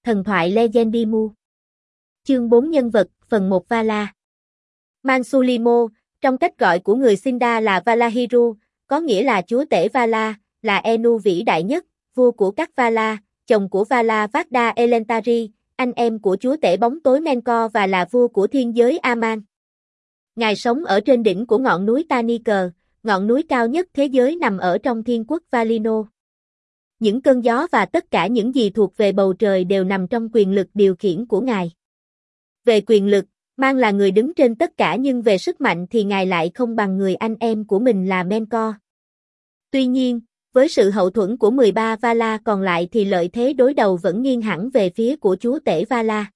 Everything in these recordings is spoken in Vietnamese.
Thần thoại Legendimu. Chương 4 nhân vật, phần 1 Vala. Mansulimo, trong cách gọi của người Sinda là Valahiru, có nghĩa là chúa tể Vala, là Enu vĩ đại nhất, vua của các Vala, chồng của Vala Vardha Elentari, anh em của chúa tể bóng tối Menkor và là vua của thiên giới Aman. Ngài sống ở trên đỉnh của ngọn núi Taniker, ngọn núi cao nhất thế giới nằm ở trong thiên quốc Valinor. Những cơn gió và tất cả những gì thuộc về bầu trời đều nằm trong quyền lực điều khiển của Ngài. Về quyền lực, Man là người đứng trên tất cả nhưng về sức mạnh thì Ngài lại không bằng người anh em của mình là Menkor. Tuy nhiên, với sự hậu thuẫn của 13 Vala còn lại thì lợi thế đối đầu vẫn nghiêng hẳn về phía của chúa tể Vala.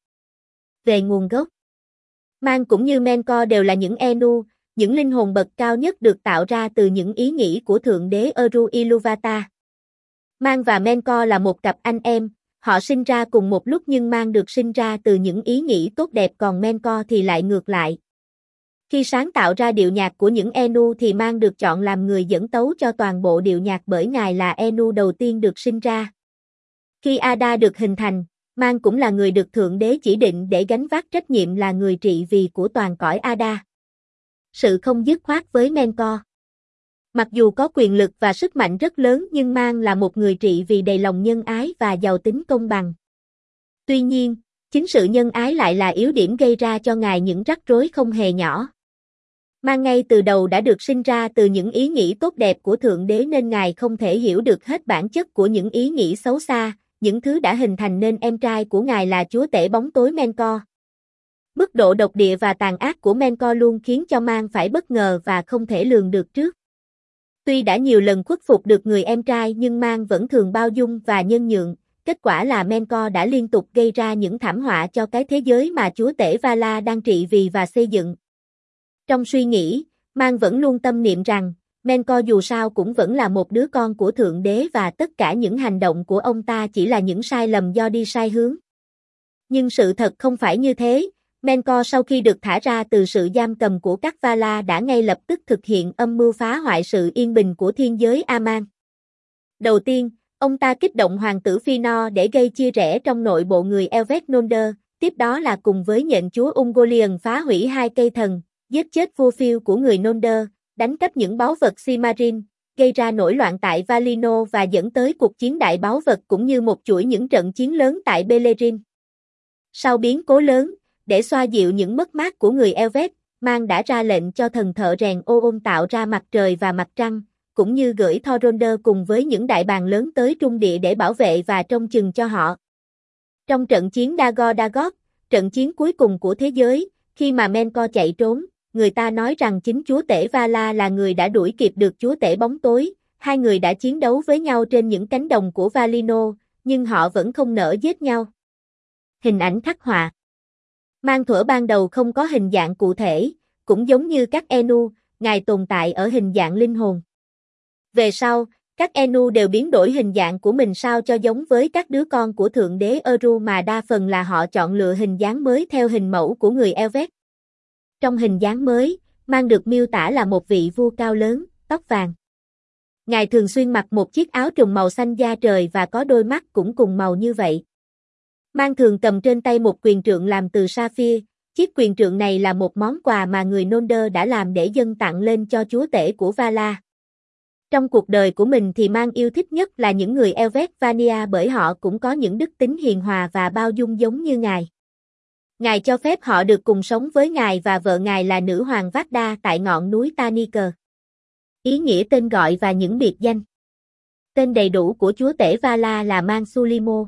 Về nguồn gốc, Man cũng như Menkor đều là những Enu, những linh hồn bậc cao nhất được tạo ra từ những ý nghĩ của Thượng đế Eru Ilúvatar. Man và Menkor là một cặp anh em, họ sinh ra cùng một lúc nhưng Man được sinh ra từ những ý nghĩ tốt đẹp còn Menkor thì lại ngược lại. Khi sáng tạo ra điệu nhạc của những Enu thì Man được chọn làm người dẫn tấu cho toàn bộ điệu nhạc bởi Ngài là Enu đầu tiên được sinh ra. Khi Ada được hình thành, Man cũng là người được Thượng đế chỉ định để gánh vác trách nhiệm là người trị vì của toàn cõi Ada. Sự không dứt khoát với Menkor. Mặc dù có quyền lực và sức mạnh rất lớn nhưng Man là một người trị vì đầy lòng nhân ái và giàu tính công bằng. Tuy nhiên, chính sự nhân ái lại là yếu điểm gây ra cho Ngài những rắc rối không hề nhỏ. Man ngay từ đầu đã được sinh ra từ những ý nghĩ tốt đẹp của Thượng đế nên Ngài không thể hiểu được hết bản chất của những ý nghĩ xấu xa, những thứ đã hình thành nên em trai của Ngài là chúa tể bóng tối Menkor. Mức độ độc địa và tàn ác của Menkor luôn khiến cho Man phải bất ngờ và không thể lường được trước. Tuy đã nhiều lần khuất phục được người em trai nhưng Man vẫn thường bao dung và nhân nhượng, kết quả là Menkor đã liên tục gây ra những thảm họa cho cái thế giới mà chúa tể Vala đang trị vì và xây dựng. Trong suy nghĩ, Man vẫn luôn tâm niệm rằng, Menkor dù sao cũng vẫn là một đứa con của Thượng đế và tất cả những hành động của ông ta chỉ là những sai lầm do đi sai hướng. Nhưng sự thật không phải như thế. Menkor sau khi được thả ra từ sự giam cầm của các Vala đã ngay lập tức thực hiện âm mưu phá hoại sự yên bình của thiên giới Aman. Đầu tiên, ông ta kích động hoàng tử Fëanor để gây chia rẽ trong nội bộ người Elves Nonder, tiếp đó là cùng với nhện chúa Ungoliant phá hủy hai cây thần, giết chết vua phiêu của người Nonder, đánh cắp những báu vật Silmaril, gây ra nổi loạn tại Valinor và dẫn tới cuộc chiến đại báu vật cũng như một chuỗi những trận chiến lớn tại Beleriand. Sau biến cố lớn, để xoa dịu những mất mát của người Elves, Man đã ra lệnh cho thần thợ rèn Oon tạo ra mặt trời và mặt trăng, cũng như gửi Thoronder cùng với những đại bàng lớn tới trung địa để bảo vệ và trông chừng cho họ. Trong trận chiến Dagor Dagoth, trận chiến cuối cùng của thế giới, khi mà Menkor chạy trốn, người ta nói rằng chính chúa tể Vala là người đã đuổi kịp được chúa tể bóng tối, hai người đã chiến đấu với nhau trên những cánh đồng của Valinor, nhưng họ vẫn không nỡ giết nhau. Hình ảnh khắc họa. Man thuở ban đầu không có hình dạng cụ thể, cũng giống như các Enu, Ngài tồn tại ở hình dạng linh hồn. Về sau, các Enu đều biến đổi hình dạng của mình sao cho giống với các đứa con của Thượng đế Eru mà đa phần là họ chọn lựa hình dáng mới theo hình mẫu của người Elves. Trong hình dáng mới, Man được miêu tả là một vị vua cao lớn, tóc vàng. Ngài thường xuyên mặc một chiếc áo trùng màu xanh da trời và có đôi mắt cũng cùng màu như vậy. Man thường cầm trên tay một quyền trượng làm từ sapphire, chiếc quyền trượng này là một món quà mà người Nonder đã làm để dâng tặng lên cho chúa tể của Vala. Trong cuộc đời của mình thì Man yêu thích nhất là những người Elves Vania bởi họ cũng có những đức tính hiền hòa và bao dung giống như Ngài. Ngài cho phép họ được cùng sống với Ngài và vợ Ngài là nữ hoàng Vardha tại ngọn núi Taniker. Ý nghĩa tên gọi và những biệt danh. Tên đầy đủ của chúa tể Vala là Mansulimo.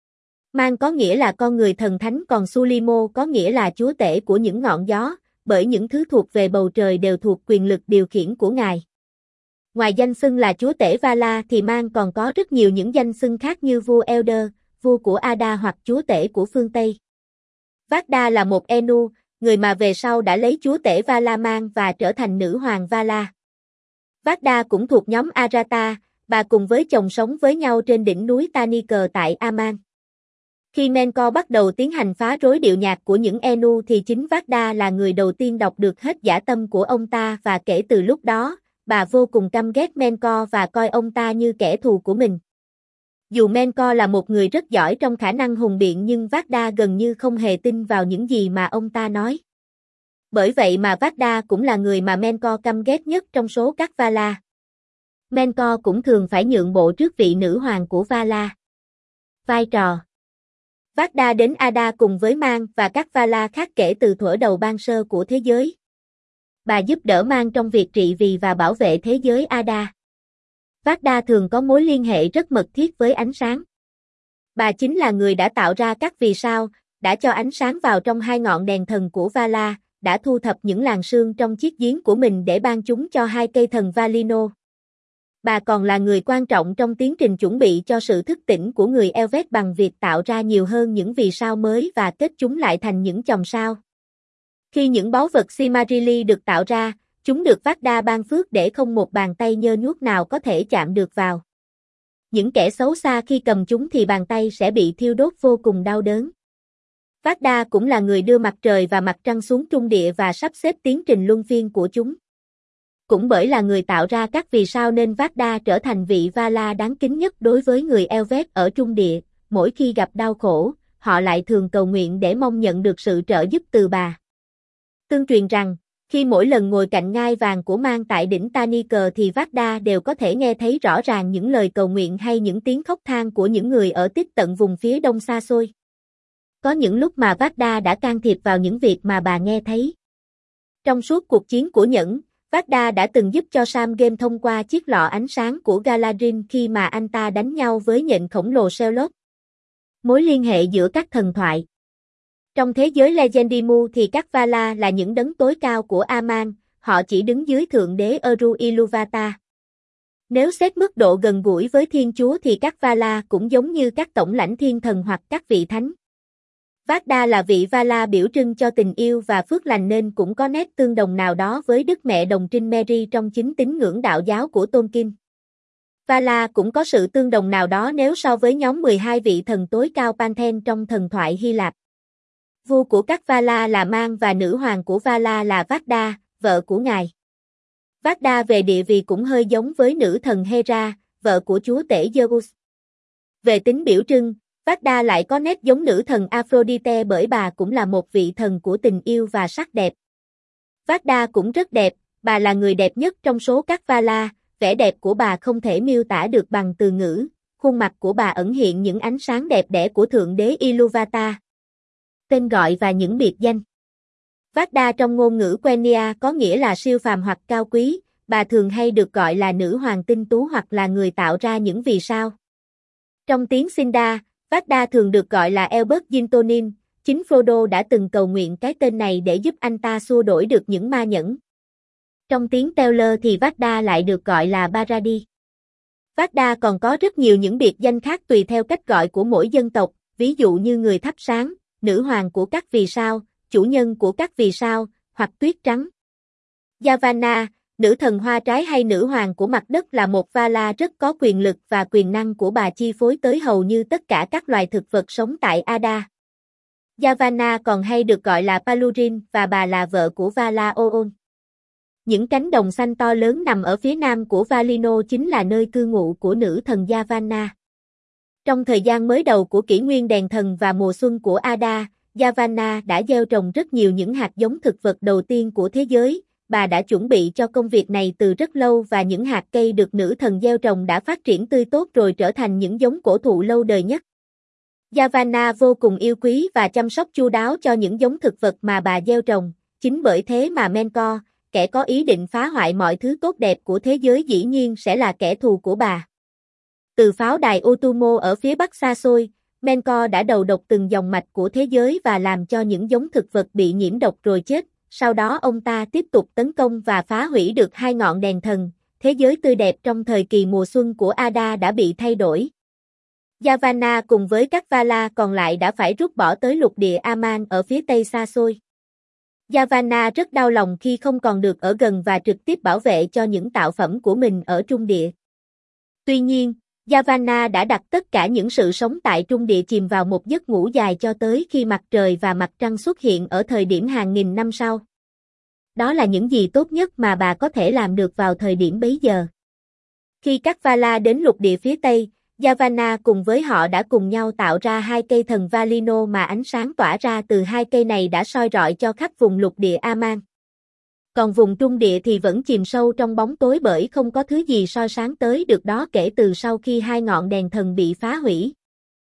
Man có nghĩa là con người thần thánh còn Sulimo có nghĩa là chúa tể của những ngọn gió, bởi những thứ thuộc về bầu trời đều thuộc quyền lực điều khiển của Ngài. Ngoài danh xưng là chúa tể Vala thì Man còn có rất nhiều những danh xưng khác như vua Elder, vua của Ada hoặc chúa tể của phương Tây. Vardha là một Enu, người mà về sau đã lấy chúa tể Vala Man và trở thành nữ hoàng Vala. Vardha cũng thuộc nhóm Arata, bà cùng với chồng sống với nhau trên đỉnh núi Taniker tại Aman. Khi Menkor bắt đầu tiến hành phá rối điệu nhạc của những Enu thì chính Vardha là người đầu tiên đọc được hết dã tâm của ông ta và kể từ lúc đó, bà vô cùng căm ghét Menkor và coi ông ta như kẻ thù của mình. Dù Menko là một người rất giỏi trong khả năng hùng biện nhưng Vardha gần như không hề tin vào những gì mà ông ta nói. Bởi vậy mà Vardha cũng là người mà Menko căm ghét nhất trong số các Vala. Menko cũng thường phải nhượng bộ trước vị nữ hoàng của Vala. Vai trò Vardha đến Ada cùng với Mang và các Vala khác kể từ thuở đầu ban sơ của thế giới. Bà giúp đỡ Mang trong việc trị vì và bảo vệ thế giới Ada. Vardha thường có mối liên hệ rất mật thiết với ánh sáng. Bà chính là người đã tạo ra các vì sao, đã cho ánh sáng vào trong hai ngọn đèn thần của Vala, đã thu thập những làn sương trong chiếc giếng của mình để ban chúng cho hai cây thần Valinor. Bà còn là người quan trọng trong tiến trình chuẩn bị cho sự thức tỉnh của người Elvet bằng việc tạo ra nhiều hơn những vì sao mới và kết chúng lại thành những chòm sao. Khi những báu vật Silmarili được tạo ra, chúng được Vardha ban phước để không một bàn tay nhơ nhuốc nào có thể chạm được vào. Những kẻ xấu xa khi cầm chúng thì bàn tay sẽ bị thiêu đốt vô cùng đau đớn. Vardha cũng là người đưa mặt trời và mặt trăng xuống trung địa và sắp xếp tiến trình luân phiên của chúng. Cũng bởi là người tạo ra các vì sao nên Vardha trở thành vị Vala đáng kính nhất đối với người Elvet ở trung địa. Mỗi khi gặp đau khổ, họ lại thường cầu nguyện để mong nhận được sự trợ giúp từ bà. Tương truyền rằng, khi mỗi lần ngồi cạnh ngai vàng của Mang tại đỉnh Taniker thì Vardha đều có thể nghe thấy rõ ràng những lời cầu nguyện hay những tiếng khóc than của những người ở tít tận vùng phía đông xa xôi. Có những lúc mà Vardha đã can thiệp vào những việc mà bà nghe thấy. Trong suốt cuộc chiến của Nhẫn, Vardha đã từng giúp cho Sam Game thông qua chiếc lọ ánh sáng của Galadrin khi mà anh ta đánh nhau với nhện khổng lồ Shelob. Mối liên hệ giữa các thần thoại. Trong thế giới Legendimu thì các Vala là những đấng tối cao của Aman, họ chỉ đứng dưới thượng đế Eru Ilúvatar. Nếu xét mức độ gần gũi với Thiên Chúa thì các Vala cũng giống như các tổng lãnh thiên thần hoặc các vị thánh. Vardha là vị Vala biểu trưng cho tình yêu và phước lành nên cũng có nét tương đồng nào đó với Đức Mẹ Đồng Trinh Mary trong chính tín ngưỡng đạo giáo của Tolkien. Vala cũng có sự tương đồng nào đó nếu so với nhóm 12 vị thần tối cao Panthen trong thần thoại Hy Lạp. Vua của các Vala là Mang và nữ hoàng của Vala là Vardha, vợ của ngài. Vardha về địa vị cũng hơi giống với nữ thần Hera, vợ của chúa tể Zeus. Về tính biểu trưng, Vardha lại có nét giống nữ thần Aphrodite bởi bà cũng là một vị thần của tình yêu và sắc đẹp. Vardha cũng rất đẹp, bà là người đẹp nhất trong số các Vala, vẻ đẹp của bà không thể miêu tả được bằng từ ngữ, khuôn mặt của bà ẩn hiện những ánh sáng đẹp đẽ của thượng đế Ilúvatar. Tên gọi và những biệt danh. Vardha trong ngôn ngữ Quenya có nghĩa là siêu phàm hoặc cao quý, bà thường hay được gọi là nữ hoàng tinh tú hoặc là người tạo ra những vì sao. Trong tiếng Sindar, Vardha thường được gọi là Elbert Gintonin, chính Frodo đã từng cầu nguyện cái tên này để giúp anh ta xua đuổi được những ma nhẫn. Trong tiếng Teller thì Vardha lại được gọi là Baradi. Vardha còn có rất nhiều những biệt danh khác tùy theo cách gọi của mỗi dân tộc, ví dụ như người thắp sáng, nữ hoàng của các vì sao, chủ nhân của các vì sao, hoặc tuyết trắng. Yavanna, nữ thần hoa trái hay nữ hoàng của mặt đất là một Vala rất có quyền lực và quyền năng của bà chi phối tới hầu như tất cả các loài thực vật sống tại Ada. Yavanna còn hay được gọi là Palurin và bà là vợ của Vala Oon. Những cánh đồng xanh to lớn nằm ở phía nam của Valinor chính là nơi cư ngụ của nữ thần Yavanna. Trong thời gian mới đầu của kỷ nguyên đèn thần và mùa xuân của Ada, Yavanna đã gieo trồng rất nhiều những hạt giống thực vật đầu tiên của thế giới. Bà đã chuẩn bị cho công việc này từ rất lâu và những hạt cây được nữ thần gieo trồng đã phát triển tươi tốt rồi trở thành những giống cổ thụ lâu đời nhất. Yavanna vô cùng yêu quý và chăm sóc chu đáo cho những giống thực vật mà bà gieo trồng, chính bởi thế mà Menko, kẻ có ý định phá hoại mọi thứ tốt đẹp của thế giới dĩ nhiên sẽ là kẻ thù của bà. Từ pháo đài Utumo ở phía bắc xa xôi, Menko đã đầu độc từng dòng mạch của thế giới và làm cho những giống thực vật bị nhiễm độc rồi chết. Sau đó ông ta tiếp tục tấn công và phá hủy được hai ngọn đèn thần, thế giới tươi đẹp trong thời kỳ mùa xuân của Ada đã bị thay đổi. Yavanna cùng với các Vala còn lại đã phải rút bỏ tới lục địa Aman ở phía tây xa xôi. Yavanna rất đau lòng khi không còn được ở gần và trực tiếp bảo vệ cho những tạo phẩm của mình ở trung địa. Tuy nhiên, Yavanna đã đặt tất cả những sự sống tại trung địa chìm vào một giấc ngủ dài cho tới khi mặt trời và mặt trăng xuất hiện ở thời điểm hàng nghìn năm sau. Đó là những gì tốt nhất mà bà có thể làm được vào thời điểm bấy giờ. Khi các Vala đến lục địa phía Tây, Yavanna cùng với họ đã cùng nhau tạo ra hai cây thần Valinor mà ánh sáng tỏa ra từ hai cây này đã soi rọi cho khắp vùng lục địa Aman. Còn vùng trung địa thì vẫn chìm sâu trong bóng tối bởi không có thứ gì soi sáng tới được đó kể từ sau khi hai ngọn đèn thần bị phá hủy.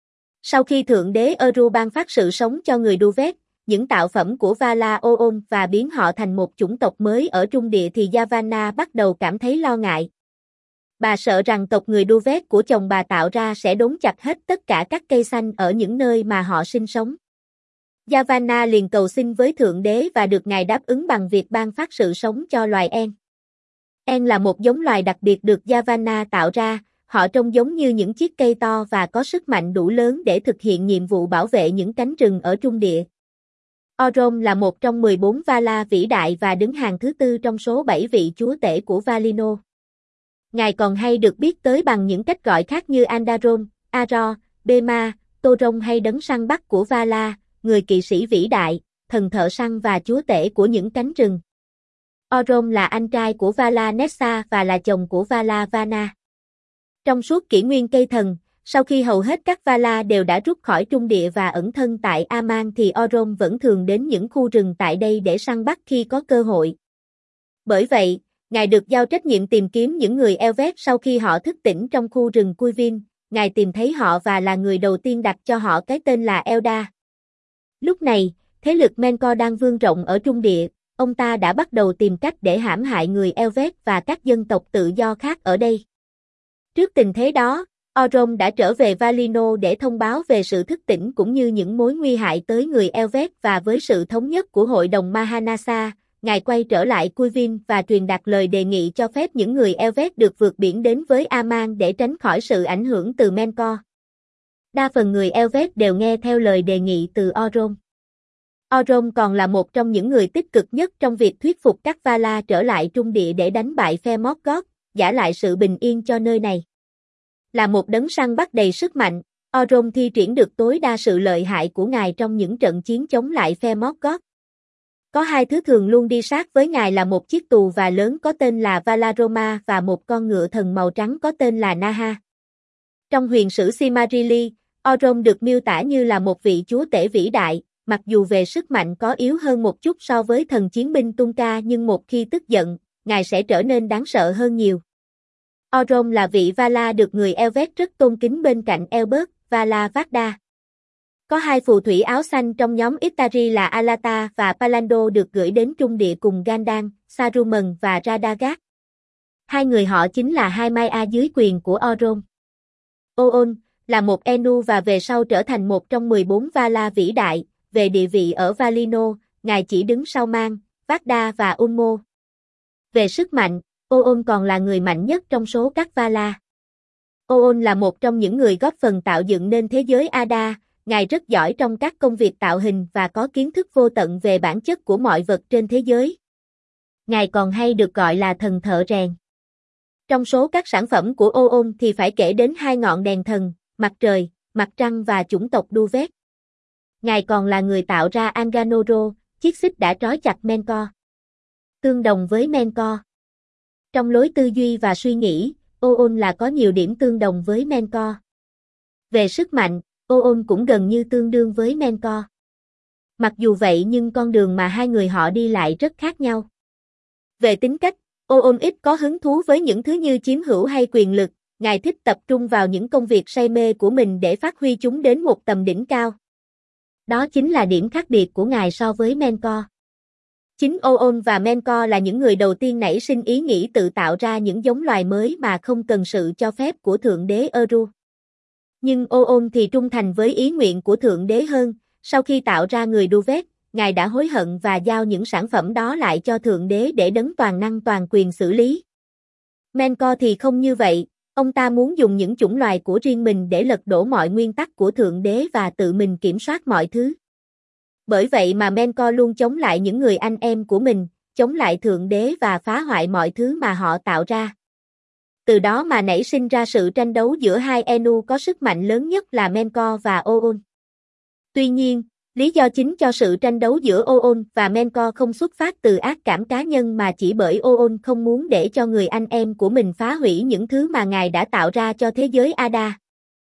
Sau khi Thượng đế Eru ban phát sự sống cho người Duvet, những tạo phẩm của Vala Oon và biến họ thành một chủng tộc mới ở trung địa thì Yavanna bắt đầu cảm thấy lo ngại. Bà sợ rằng tộc người Duvet của chồng bà tạo ra sẽ đốn chặt hết tất cả các cây xanh ở những nơi mà họ sinh sống. Yavanna liền cầu xin với Thượng đế và được Ngài đáp ứng bằng việc ban phát sự sống cho loài En. En là một giống loài đặc biệt được Yavanna tạo ra, họ trông giống như những chiếc cây to và có sức mạnh đủ lớn để thực hiện nhiệm vụ bảo vệ những cánh rừng ở trung địa. Orome là một trong 14 Vala vĩ đại và đứng hàng thứ tư trong số 7 vị chúa tể của Valinor. Ngài còn hay được biết tới bằng những cách gọi khác như Andaron, Aro, Bema, Torong hay đấng săn bắt của Vala, người kỵ sĩ vĩ đại, thần thợ săn và chúa tể của những cánh rừng. Orome là anh trai của Vala Nessa và là chồng của Vala Vana. Trong suốt kỷ nguyên cây thần, sau khi hầu hết các Vala đều đã rút khỏi trung địa và ẩn thân tại Aman thì Orome vẫn thường đến những khu rừng tại đây để săn bắt khi có cơ hội. Bởi vậy, Ngài được giao trách nhiệm tìm kiếm những người Elvet sau khi họ thức tỉnh trong khu rừng Cuivin. Ngài tìm thấy họ và là người đầu tiên đặt cho họ cái tên là Eldar. Lúc này, thế lực Menkor đang vươn rộng ở trung địa, ông ta đã bắt đầu tìm cách để hãm hại người Elvet và các dân tộc tự do khác ở đây. Trước tình thế đó, Orome đã trở về Valinor để thông báo về sự thức tỉnh cũng như những mối nguy hại tới người Elvet và với sự thống nhất của Hội đồng Mahanasa, Ngài quay trở lại Cuivin và truyền đạt lời đề nghị cho phép những người Elvet được vượt biển đến với Aman để tránh khỏi sự ảnh hưởng từ Menkor. Đa phần người Elvet đều nghe theo lời đề nghị từ Orome. Orome còn là một trong những người tích cực nhất trong việc thuyết phục các Vala trở lại trung địa để đánh bại phe Morgoth, trả lại sự bình yên cho nơi này. Là một đấng săn bắt đầy sức mạnh, Orome thi triển được tối đa sự lợi hại của Ngài trong những trận chiến chống lại phe Morgoth. Có hai thứ thường luôn đi sát với Ngài là một chiếc tù và lớn có tên là Valaroma và một con ngựa thần màu trắng có tên là Naha. Trong huyền sử Silmarillion, Orome được miêu tả như là một vị chúa tể vĩ đại, mặc dù về sức mạnh có yếu hơn một chút so với thần chiến binh Tunca nhưng một khi tức giận, Ngài sẽ trở nên đáng sợ hơn nhiều. Orome là vị Vala được người Elvet rất tôn kính bên cạnh Elberth, Vala Vardar. Có hai phù thủy áo xanh trong nhóm Istari là Alata và Palando được gửi đến trung địa cùng Gandalf, Saruman và Radagast. Hai người họ chính là hai Maya dưới quyền của Orome. Oon là một Enu và về sau trở thành một trong 14 Vala vĩ đại. Về địa vị ở Valinor, Ngài chỉ đứng sau Man, Vardar và Ulmo. Về sức mạnh, Oon còn là người mạnh nhất trong số các Vala. Oon là một trong những người góp phần tạo dựng nên thế giới Ada. Ngài rất giỏi trong các công việc tạo hình và có kiến thức vô tận về bản chất của mọi vật trên thế giới. Ngài còn hay được gọi là thần thợ rèn. Trong số các sản phẩm của Oon thì phải kể đến hai ngọn đèn thần, mặt trời, mặt trăng và chủng tộc Duvet. Ngài còn là người tạo ra Anganoro, chiếc xích đã trói chặt Menkor. Tương đồng với Menkor. Trong lối tư duy và suy nghĩ, Oon là có nhiều điểm tương đồng với Menkor. Về sức mạnh, Oon cũng gần như tương đương với Menkor. Mặc dù vậy nhưng con đường mà hai người họ đi lại rất khác nhau. Về tính cách, Oon ít có hứng thú với những thứ như chiếm hữu hay quyền lực, Ngài thích tập trung vào những công việc say mê của mình để phát huy chúng đến một tầm đỉnh cao. Đó chính là điểm khác biệt của Ngài so với Menkor. Chính Oon và Menkor là những người đầu tiên nảy sinh ý nghĩ tự tạo ra những giống loài mới mà không cần sự cho phép của Thượng đế Eru. Nhưng Oon thì trung thành với ý nguyện của Thượng đế hơn, sau khi tạo ra người Duvet, Ngài đã hối hận và giao những sản phẩm đó lại cho Thượng đế để đấng toàn năng toàn quyền xử lý. Menkor thì không như vậy, ông ta muốn dùng những chủng loài của riêng mình để lật đổ mọi nguyên tắc của Thượng đế và tự mình kiểm soát mọi thứ. Bởi vậy mà Menkor luôn chống lại những người anh em của mình, chống lại Thượng đế và phá hoại mọi thứ mà họ tạo ra. Từ đó mà nảy sinh ra sự tranh đấu giữa hai Enu có sức mạnh lớn nhất là Menkor và Oon. Tuy nhiên, lý do chính cho sự tranh đấu giữa Oon và Menkor không xuất phát từ ác cảm cá nhân mà chỉ bởi Oon không muốn để cho người anh em của mình phá hủy những thứ mà Ngài đã tạo ra cho thế giới Ada.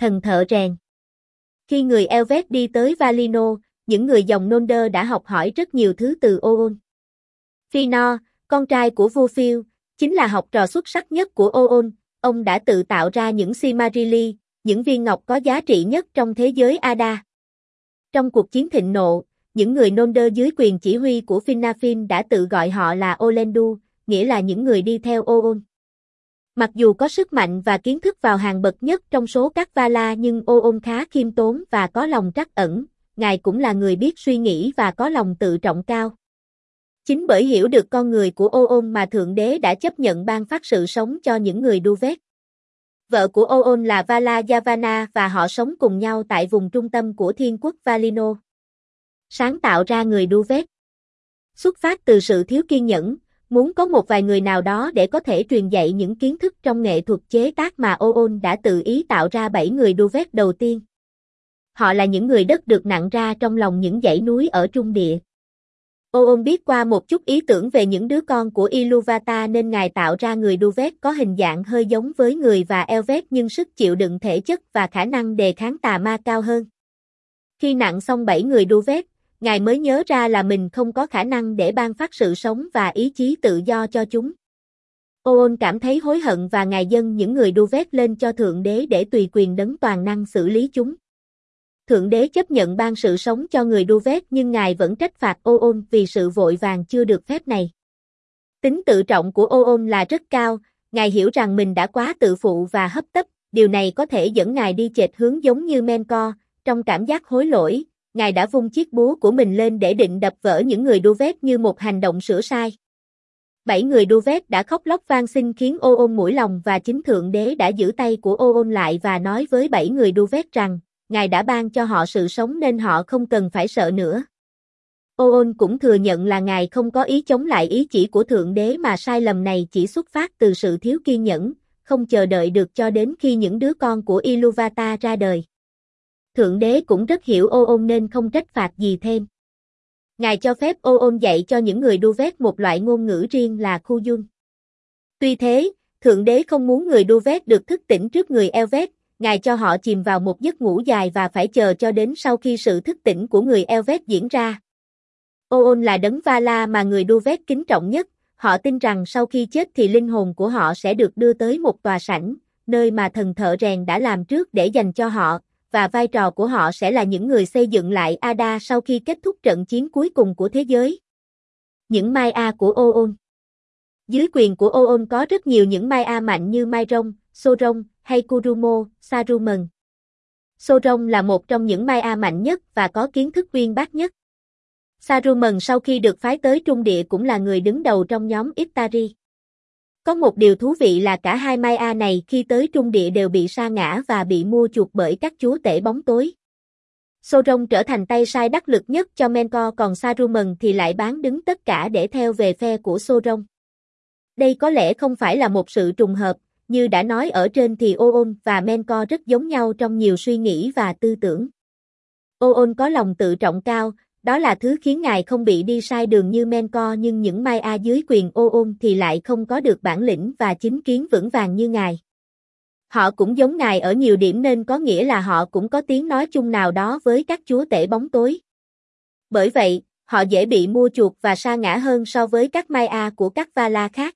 Thần thợ rèn. Khi người Elvet đi tới Valinor, những người dòng Noldor đã học hỏi rất nhiều thứ từ Oon. Fëanor, con trai của vua Phil, chính là học trò xuất sắc nhất của Oon. Ông đã tự tạo ra những Silmarili, những viên ngọc có giá trị nhất trong thế giới Ada. Trong cuộc chiến thịnh nộ, những người Noldor dưới quyền chỉ huy của Finarfin đã tự gọi họ là Olendu, nghĩa là những người đi theo Oon. Mặc dù có sức mạnh và kiến thức vào hàng bậc nhất trong số các Valar nhưng Oon khá khiêm tốn và có lòng trắc ẩn, ngài cũng là người biết suy nghĩ và có lòng tự trọng cao. Chính bởi hiểu được con người của Oon mà Thượng Đế đã chấp nhận ban phát sự sống cho những người Duvet. Vợ của Oon là Vala Yavanna và họ sống cùng nhau tại vùng trung tâm của thiên quốc Valinor. Sáng tạo ra người Duvet. Xuất phát từ sự thiếu kiên nhẫn, muốn có một vài người nào đó để có thể truyền dạy những kiến thức trong nghệ thuật chế tác mà Oon đã tự ý tạo ra 7 người Duvet đầu tiên. Họ là những người đất được nặng ra trong lòng những dãy núi ở Trung Địa. Oon biết qua một chút ý tưởng về những đứa con của Iluvatar nên ngài tạo ra người Duvet có hình dạng hơi giống với người và Elvet nhưng sức chịu đựng thể chất và khả năng đề kháng tà ma cao hơn. Khi nặng xong 7 người Duvet, ngài mới nhớ ra là mình không có khả năng để ban phát sự sống và ý chí tự do cho chúng. Oon cảm thấy hối hận và ngài dâng những người Duvet lên cho Thượng Đế để tùy quyền đấng toàn năng xử lý chúng. Thượng Đế chấp nhận ban sự sống cho người Duvet nhưng ngài vẫn trách phạt Oon vì sự vội vàng chưa được phép này. Tính tự trọng của Oon là rất cao, ngài hiểu rằng mình đã quá tự phụ và hấp tấp, điều này có thể dẫn ngài đi chệch hướng giống như Melkor. Trong cảm giác hối lỗi, ngài đã vung chiếc búa của mình lên để định đập vỡ những người Duvet như một hành động sửa sai. 7 người Duvet đã khóc lóc van xin khiến Oon mũi lòng và chính Thượng Đế đã giữ tay của Oon lại và nói với 7 người Duvet rằng, ngài đã ban cho họ sự sống nên họ không cần phải sợ nữa. Oon cũng thừa nhận là ngài không có ý chống lại ý chỉ của Thượng Đế mà sai lầm này chỉ xuất phát từ sự thiếu kiên nhẫn, không chờ đợi được cho đến khi những đứa con của Iluvatar ra đời. Thượng Đế cũng rất hiểu Oon nên không trách phạt gì thêm. Ngài cho phép Oon dạy cho những người Duvet một loại ngôn ngữ riêng là Khuyon. Tuy thế, Thượng Đế không muốn người Duvet được thức tỉnh trước người Elvet, ngài cho họ chìm vào một giấc ngủ dài và phải chờ cho đến sau khi sự thức tỉnh của người Elvet diễn ra. Oon là đấng Valar mà người Duvet kính trọng nhất, họ tin rằng sau khi chết thì linh hồn của họ sẽ được đưa tới một tòa sảnh, nơi mà thần thợ rèn đã làm trước để dành cho họ, và vai trò của họ sẽ là những người xây dựng lại Ada sau khi kết thúc trận chiến cuối cùng của thế giới. Những Maiar của Oon. Dưới quyền của Oon có rất nhiều những Maiar mạnh như Mairon, Sauron hay Kurumo, Saruman. Sauron là một trong những Maiar mạnh nhất và có kiến thức uyên bác nhất. Saruman sau khi được phái tới Trung Địa cũng là người đứng đầu trong nhóm Istari. Có một điều thú vị là cả hai Maiar này khi tới Trung Địa đều bị sa ngã và bị mua chuộc bởi các chúa tể bóng tối. Sauron trở thành tay sai đắc lực nhất cho Melkor còn Saruman thì lại bán đứng tất cả để theo về phe của Sauron. Đây có lẽ không phải là một sự trùng hợp, như đã nói ở trên thì Oon và Melkor rất giống nhau trong nhiều suy nghĩ và tư tưởng. Oon có lòng tự trọng cao, đó là thứ khiến ngài không bị đi sai đường như Melkor nhưng những Maiar dưới quyền Oon thì lại không có được bản lĩnh và chính kiến vững vàng như ngài. Họ cũng giống ngài ở nhiều điểm nên có nghĩa là họ cũng có tiếng nói chung nào đó với các chúa tể bóng tối. Bởi vậy, họ dễ bị mua chuộc và sa ngã hơn so với các Maiar của các Valar khác.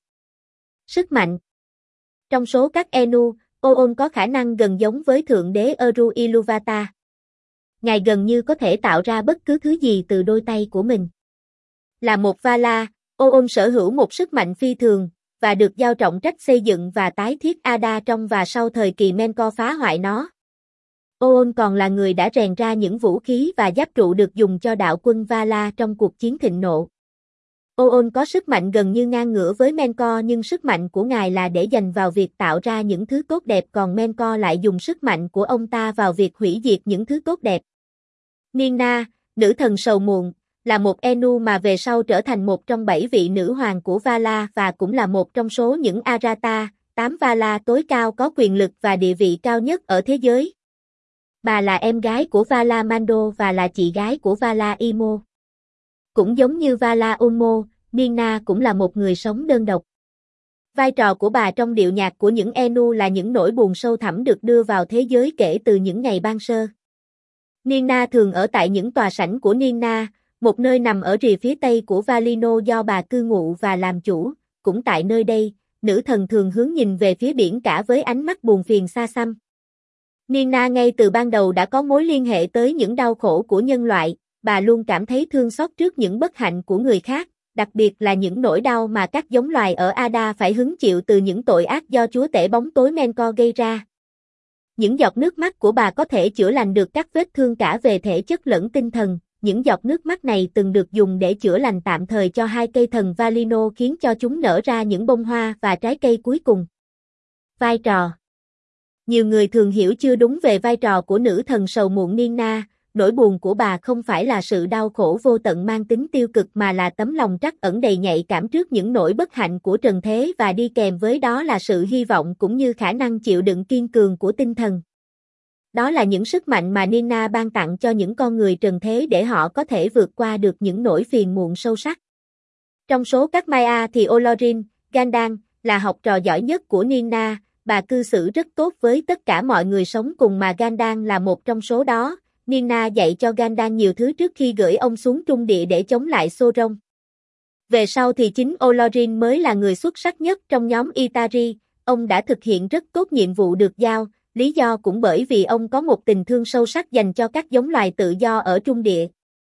Sức mạnh. Trong số các Enu, Oon có khả năng gần giống với Thượng Đế Eru Iluvatar. Ngài gần như có thể tạo ra bất cứ thứ gì từ đôi tay của mình. Là một Valar, Oon sở hữu một sức mạnh phi thường, và được giao trọng trách xây dựng và tái thiết Ada trong và sau thời kỳ Melkor phá hoại nó. Oon còn là người đã rèn ra những vũ khí và giáp trụ được dùng cho đạo quân Valar trong cuộc chiến thịnh nộ. Oon có sức mạnh gần như ngang ngửa với Melkor nhưng sức mạnh của ngài là để dành vào việc tạo ra những thứ tốt đẹp còn Melkor lại dùng sức mạnh của ông ta vào việc hủy diệt những thứ tốt đẹp. Ninna, nữ thần sầu muộn, là một Enu mà về sau trở thành một trong 7 vị nữ hoàng của Valar và cũng là một trong số những Arata, 8 Valar tối cao có quyền lực và địa vị cao nhất ở thế giới. Bà là em gái của Valar Mando và là chị gái của Valar Imo. Cũng giống như Valar Ulmo, Ninna cũng là một người sống đơn độc. Vai trò của bà trong điệu nhạc của những Enu là những nỗi buồn sâu thẳm được đưa vào thế giới kể từ những ngày ban sơ. Nina thường ở tại những tòa sảnh của Nina, một nơi nằm ở rìa phía tây của Valino do bà cư ngụ và làm chủ. Cũng tại nơi đây, nữ thần thường hướng nhìn về phía biển cả với ánh mắt buồn phiền xa xăm. Nina ngay từ ban đầu đã có mối liên hệ tới những đau khổ của nhân loại, bà luôn cảm thấy thương xót trước những bất hạnh của người khác, đặc biệt là những nỗi đau mà các giống loài ở Ada phải hứng chịu từ những tội ác do chúa tể bóng tối Menko gây ra. Những giọt nước mắt của bà có thể chữa lành được các vết thương cả về thể chất lẫn tinh thần. Những giọt nước mắt này từng được dùng để chữa lành tạm thời cho hai cây thần Valino khiến cho chúng nở ra những bông hoa và trái cây cuối cùng. Vai trò. Nhiều người thường hiểu chưa đúng về vai trò của nữ thần sầu muộn Nina. Nỗi buồn của bà không phải là sự đau khổ vô tận mang tính tiêu cực mà là tấm lòng trắc ẩn đầy nhạy cảm trước những nỗi bất hạnh của trần thế, và đi kèm với đó là sự hy vọng cũng như khả năng chịu đựng kiên cường của tinh thần. Đó là những sức mạnh mà Nina ban tặng cho những con người trần thế để họ có thể vượt qua được những nỗi phiền muộn sâu sắc. Trong số các Maya thì Olorin, Gandalf là học trò giỏi nhất của Nina, bà cư xử rất tốt với tất cả mọi người sống cùng mà Gandalf là một trong số đó. Nina dạy cho Gandalf nhiều thứ trước khi gửi ông xuống Trung Địa để chống lại Sauron. Về sau thì chính Olorin mới là người xuất sắc nhất trong nhóm Itari, ông đã thực hiện rất tốt nhiệm vụ được giao, lý do cũng bởi vì ông có một tình thương sâu sắc dành cho các giống loài tự do ở Trung Địa.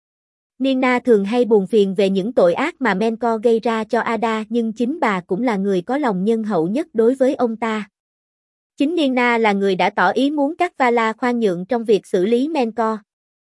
Nina thường hay buồn phiền về những tội ác mà Menko gây ra cho Ada, nhưng chính bà cũng là người có lòng nhân hậu nhất đối với ông ta. Chính Nina là người đã tỏ ý muốn các Vala khoan nhượng trong việc xử lý Menko.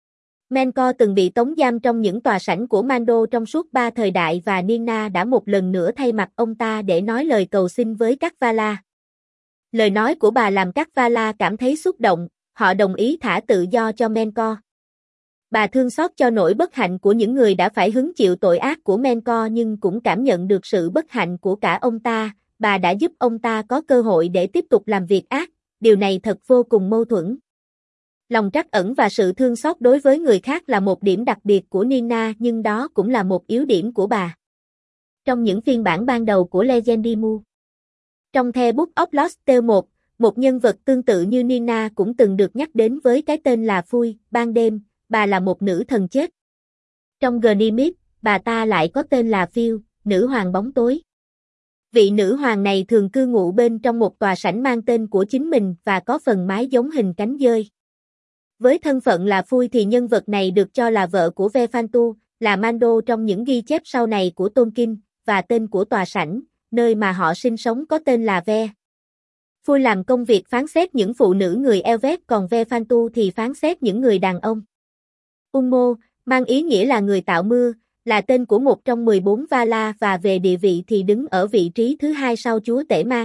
Menko từng bị tống giam trong những tòa sảnh của Mando trong suốt 3 thời đại, và Nina đã một lần nữa thay mặt ông ta để nói lời cầu xin với các Vala. Lời nói của bà làm các Vala cảm thấy xúc động, họ đồng ý thả tự do cho Menko. Bà thương xót cho nỗi bất hạnh của những người đã phải hứng chịu tội ác của Menko, nhưng cũng cảm nhận được sự bất hạnh của cả ông ta. Bà đã giúp ông ta có cơ hội để tiếp tục làm việc ác, điều này thật vô cùng mâu thuẫn. Lòng trắc ẩn và sự thương xót đối với người khác là một điểm đặc biệt của Nina, nhưng đó cũng là một yếu điểm của bà. Trong những phiên bản ban đầu của Legendimu, trong The Book of Lost Tale 1, một nhân vật tương tự như Nina cũng từng được nhắc đến với cái tên là Phui, ban đêm, bà là một nữ thần chết. Trong Gnimid, bà ta lại có tên là Phiêu, nữ hoàng bóng tối. Vị nữ hoàng này thường cư ngụ bên trong một tòa sảnh mang tên của chính mình và có phần mái giống hình cánh dơi. Với thân phận là Phui thì nhân vật này được cho là vợ của Vefantu, là Mando trong những ghi chép sau này của Tolkien, và tên của tòa sảnh, nơi mà họ sinh sống có tên là Ve. Phui làm công việc phán xét những phụ nữ người Elvet, còn Vefantu thì phán xét những người đàn ông. Ummo, mang ý nghĩa là người tạo mưa, là tên của một trong 14 Vala, và về địa vị thì đứng ở vị trí thứ hai sau chúa tể Mang.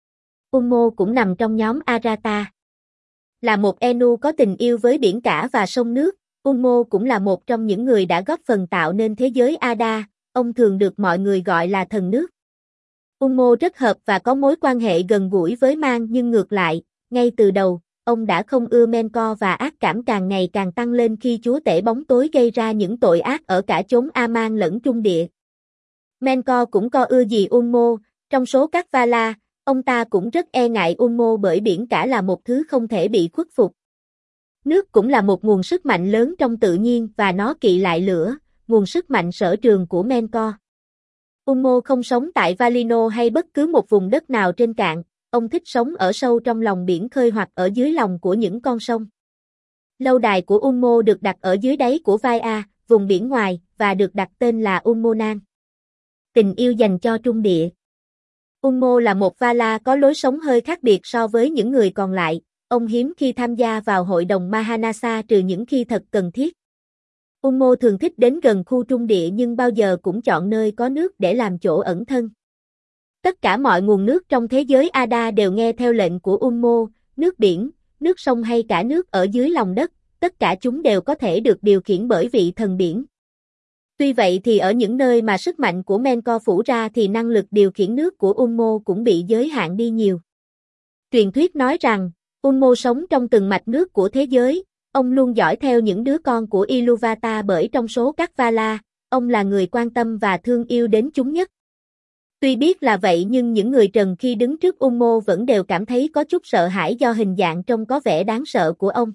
Ummo cũng nằm trong nhóm Arata. Là một Enu có tình yêu với biển cả và sông nước, Ummo cũng là một trong những người đã góp phần tạo nên thế giới Ada, ông thường được mọi người gọi là thần nước. Ummo rất hợp và có mối quan hệ gần gũi với Mang, nhưng ngược lại, ngay từ đầu, ông đã không ưa Menko và ác cảm càng ngày càng tăng lên khi chúa tể bóng tối gây ra những tội ác ở cả chốn Aman lẫn Trung Địa. Menko cũng có ưa gì Ummo, trong số các Vala, ông ta cũng rất e ngại Ummo bởi biển cả là một thứ không thể bị khuất phục. Nước cũng là một nguồn sức mạnh lớn trong tự nhiên và nó kỵ lại lửa, nguồn sức mạnh sở trường của Menko. Ummo không sống tại Valino hay bất cứ một vùng đất nào trên cạn, ông thích sống ở sâu trong lòng biển khơi hoặc ở dưới lòng của những con sông. Lâu đài của Ummo được đặt ở dưới đáy của Vaia, vùng biển ngoài, và được đặt tên là Ummonan. Tình yêu dành cho Trung Địa. Ummo là một Vala có lối sống hơi khác biệt so với những người còn lại, ông hiếm khi tham gia vào hội đồng Mahanasa trừ những khi thật cần thiết. Ummo thường thích đến gần khu Trung Địa nhưng bao giờ cũng chọn nơi có nước để làm chỗ ẩn thân. Tất cả mọi nguồn nước trong thế giới Ada đều nghe theo lệnh của Ummo, nước biển, nước sông hay cả nước ở dưới lòng đất, tất cả chúng đều có thể được điều khiển bởi vị thần biển. Tuy vậy thì ở những nơi mà sức mạnh của Menko phủ ra thì năng lực điều khiển nước của Ummo cũng bị giới hạn đi nhiều. Truyền thuyết nói rằng, Ummo sống trong từng mạch nước của thế giới, ông luôn dõi theo những đứa con của Ilúvatar bởi trong số các Vala, ông là người quan tâm và thương yêu đến chúng nhất. Tuy biết là vậy nhưng những người Trần khi đứng trước Unmo vẫn đều cảm thấy có chút sợ hãi do hình dạng trông có vẻ đáng sợ của ông.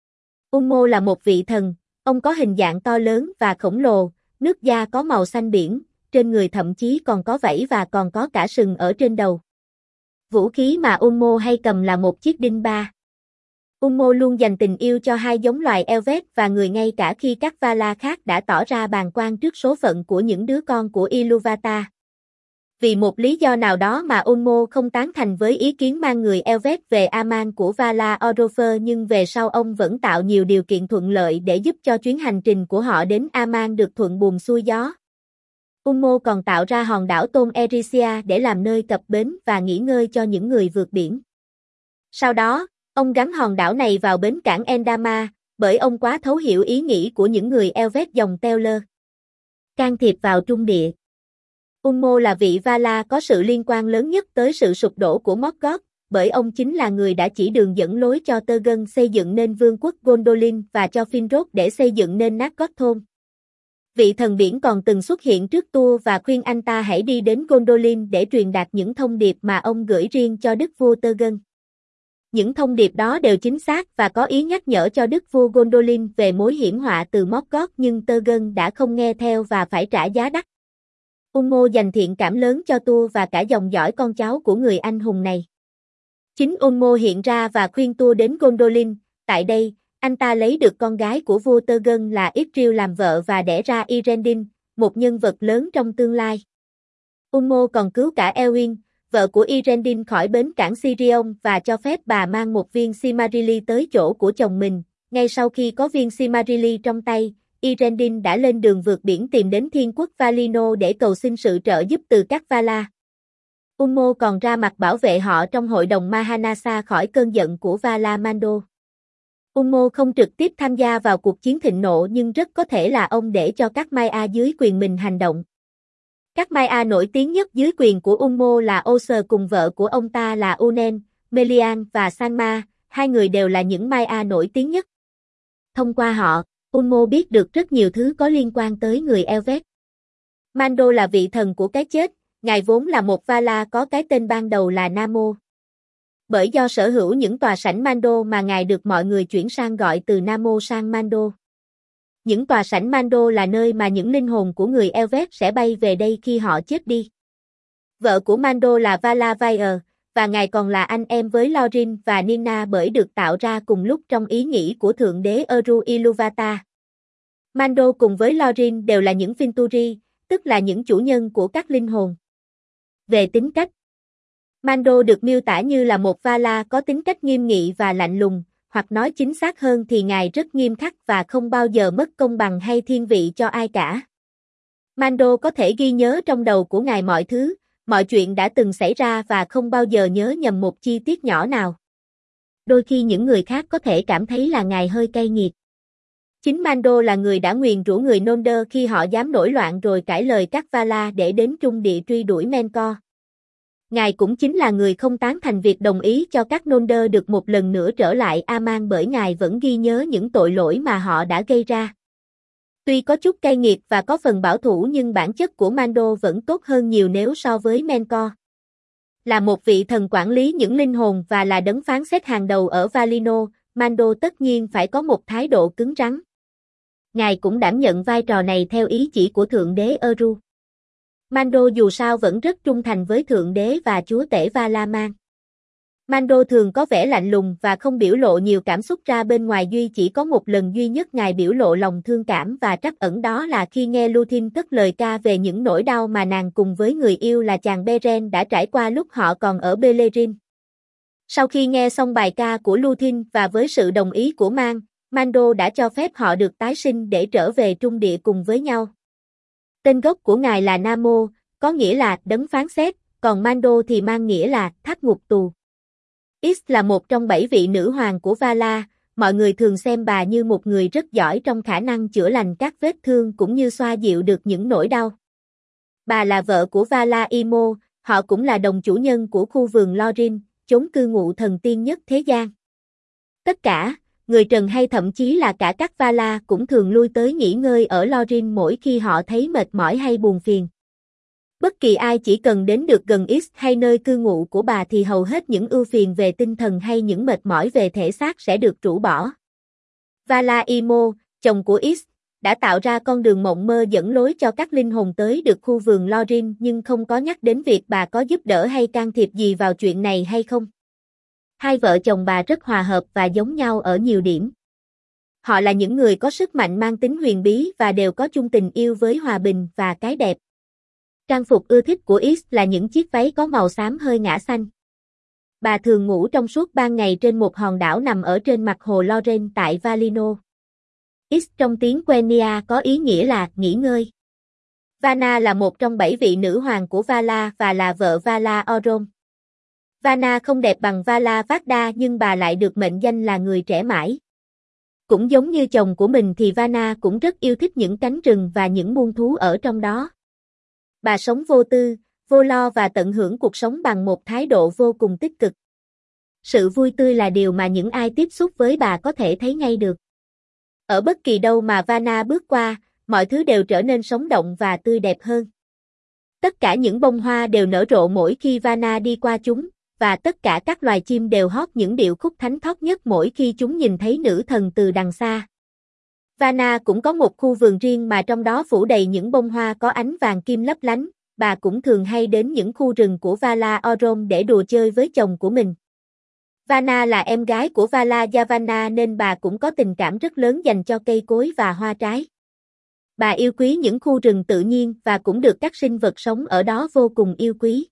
Unmo là một vị thần, ông có hình dạng to lớn và khổng lồ, nước da có màu xanh biển, trên người thậm chí còn có vảy và còn có cả sừng ở trên đầu. Vũ khí mà Unmo hay cầm là một chiếc đinh ba. Unmo luôn dành tình yêu cho hai giống loài Elvet và người ngay cả khi các Vala khác đã tỏ ra bàng quan trước số phận của những đứa con của Iluvatar. Vì một lý do nào đó mà Unmo không tán thành với ý kiến mang người Elvet về Aman của Vala Orofer, nhưng về sau ông vẫn tạo nhiều điều kiện thuận lợi để giúp cho chuyến hành trình của họ đến Aman được thuận buồm xuôi gió. Unmo còn tạo ra hòn đảo Tom Erisia để làm nơi cập bến và nghỉ ngơi cho những người vượt biển. Sau đó, ông gắn hòn đảo này vào bến cảng Endama, bởi ông quá thấu hiểu ý nghĩ của những người Elvet dòng Teller. Can thiệp vào Trung Địa. Unmo là vị Vala có sự liên quan lớn nhất tới sự sụp đổ của Morgoth, bởi ông chính là người đã chỉ đường dẫn lối cho Turgon xây dựng nên vương quốc Gondolin và cho Finrod để xây dựng nên Nargothrond. Vị thần biển còn từng xuất hiện trước Tuor và khuyên anh ta hãy đi đến Gondolin để truyền đạt những thông điệp mà ông gửi riêng cho đức vua Turgon. Những thông điệp đó đều chính xác và có ý nhắc nhở cho đức vua Gondolin về mối hiểm họa từ Morgoth, nhưng Turgon đã không nghe theo và phải trả giá đắt. Unmo dành thiện cảm lớn cho Tuor và cả dòng dõi con cháu của người anh hùng này. Chính Unmo hiện ra và khuyên Tuor đến Gondolin. Tại đây, anh ta lấy được con gái của vua Turgon là Yggdrasil làm vợ và đẻ ra Irendil, một nhân vật lớn trong tương lai. Unmo còn cứu cả Elwyn, vợ của Irendil, khỏi bến cảng Sirion và cho phép bà mang một viên Silmarili tới chỗ của chồng mình. Ngay sau khi có viên Silmarili trong tay, Irendil đã lên đường vượt biển tìm đến thiên quốc Valinor để cầu xin sự trợ giúp từ các Vala. Unmo còn ra mặt bảo vệ họ trong hội đồng Mahanasa khỏi cơn giận của Vala Mando. Unmo không trực tiếp tham gia vào cuộc chiến thịnh nộ, nhưng rất có thể là ông để cho các Maya dưới quyền mình hành động. Các Maya nổi tiếng nhất dưới quyền của Unmo là Oser cùng vợ của ông ta là Unen, Melian và Sanma, hai người đều là những Maya nổi tiếng nhất. Thông qua họ, Unmo biết được rất nhiều thứ có liên quan tới người Elvet. Mando là vị thần của cái chết, ngài vốn là một Vala có cái tên ban đầu là Namo. Bởi do sở hữu những tòa sảnh Mando mà ngài được mọi người chuyển sang gọi từ Namo sang Mando. Những tòa sảnh Mando là nơi mà những linh hồn của người Elvet sẽ bay về đây khi họ chết đi. Vợ của Mando là Vala Vair, và ngài còn là anh em với Lorin và Nina bởi được tạo ra cùng lúc trong ý nghĩ của Thượng đế Eru Iluvatar. Mando cùng với Lorin đều là những Finturi, tức là những chủ nhân của các linh hồn. Về tính cách, Mando được miêu tả như là một Vala có tính cách nghiêm nghị và lạnh lùng, hoặc nói chính xác hơn thì ngài rất nghiêm khắc và không bao giờ mất công bằng hay thiên vị cho ai cả. Mando có thể ghi nhớ trong đầu của ngài mọi thứ, mọi chuyện đã từng xảy ra và không bao giờ nhớ nhầm một chi tiết nhỏ nào. Đôi khi những người khác có thể cảm thấy là ngài hơi cay nghiệt. Chính Mando là người đã nguyền rủa người Nonder khi họ dám nổi loạn rồi cãi lời các Vala để đến Trung Địa truy đuổi Menkor. Ngài cũng chính là người không tán thành việc đồng ý cho các Nonder được một lần nữa trở lại Aman, bởi ngài vẫn ghi nhớ những tội lỗi mà họ đã gây ra. Tuy có chút cay nghiệt và có phần bảo thủ nhưng bản chất của Mando vẫn tốt hơn nhiều nếu so với Menkor. Là một vị thần quản lý những linh hồn và là đấng phán xét hàng đầu ở Valinor, Mando tất nhiên phải có một thái độ cứng rắn. Ngài cũng đảm nhận vai trò này theo ý chỉ của Thượng đế Eru. Mando dù sao vẫn rất trung thành với Thượng đế và chúa tể Valaman. Mando thường có vẻ lạnh lùng và không biểu lộ nhiều cảm xúc ra bên ngoài, duy chỉ có một lần duy nhất ngài biểu lộ lòng thương cảm và trắc ẩn, đó là khi nghe Lúthien cất lời ca về những nỗi đau mà nàng cùng với người yêu là chàng Beren đã trải qua lúc họ còn ở Beleriand. Sau khi nghe xong bài ca của Lúthien và với sự đồng ý của Mang, Mando đã cho phép họ được tái sinh để trở về Trung Địa cùng với nhau. Tên gốc của ngài là Namo, có nghĩa là đấng phán xét, còn Mando thì mang nghĩa là tháp ngục tù. Is là một trong 7 vị nữ hoàng của Vala, mọi người thường xem bà như một người rất giỏi trong khả năng chữa lành các vết thương cũng như xoa dịu được những nỗi đau. Bà là vợ của Vala Imo, họ cũng là đồng chủ nhân của khu vườn Lorin, chốn cư ngụ thần tiên nhất thế gian. Tất cả, người Trần hay thậm chí là cả các Vala cũng thường lui tới nghỉ ngơi ở Lorin mỗi khi họ thấy mệt mỏi hay buồn phiền. Bất kỳ ai chỉ cần đến được gần X hay nơi cư ngụ của bà thì hầu hết những ưu phiền về tinh thần hay những mệt mỏi về thể xác sẽ được rũ bỏ. Vala Imo, chồng của X, đã tạo ra con đường mộng mơ dẫn lối cho các linh hồn tới được khu vườn Lorin nhưng không có nhắc đến việc bà có giúp đỡ hay can thiệp gì vào chuyện này hay không. Hai vợ chồng bà rất hòa hợp và giống nhau ở nhiều điểm. Họ là những người có sức mạnh mang tính huyền bí và đều có chung tình yêu với hòa bình và cái đẹp. Trang phục ưa thích của X là những chiếc váy có màu xám hơi ngã xanh. Bà thường ngủ trong suốt ban ngày trên một hòn đảo nằm ở trên mặt hồ Loren tại Valino. X trong tiếng Quenya có ý nghĩa là nghỉ ngơi. Vana là một trong 7 vị nữ hoàng của Vala và là vợ Vala Orom. Vana không đẹp bằng Vala Vardha nhưng bà lại được mệnh danh là người trẻ mãi. Cũng giống như chồng của mình thì Vana cũng rất yêu thích những cánh rừng và những muôn thú ở trong đó. Bà sống vô tư, vô lo và tận hưởng cuộc sống bằng một thái độ vô cùng tích cực. Sự vui tươi là điều mà những ai tiếp xúc với bà có thể thấy ngay được. Ở bất kỳ đâu mà Vana bước qua, mọi thứ đều trở nên sống động và tươi đẹp hơn. Tất cả những bông hoa đều nở rộ mỗi khi Vana đi qua chúng, và tất cả các loài chim đều hót những điệu khúc thánh thót nhất mỗi khi chúng nhìn thấy nữ thần từ đằng xa. Vana cũng có một khu vườn riêng mà trong đó phủ đầy những bông hoa có ánh vàng kim lấp lánh. Bà cũng thường hay đến những khu rừng của Vala Orom để đùa chơi với chồng của mình. Vana là em gái của Vala Yavanna nên bà cũng có tình cảm rất lớn dành cho cây cối và hoa trái. Bà yêu quý những khu rừng tự nhiên và cũng được các sinh vật sống ở đó vô cùng yêu quý.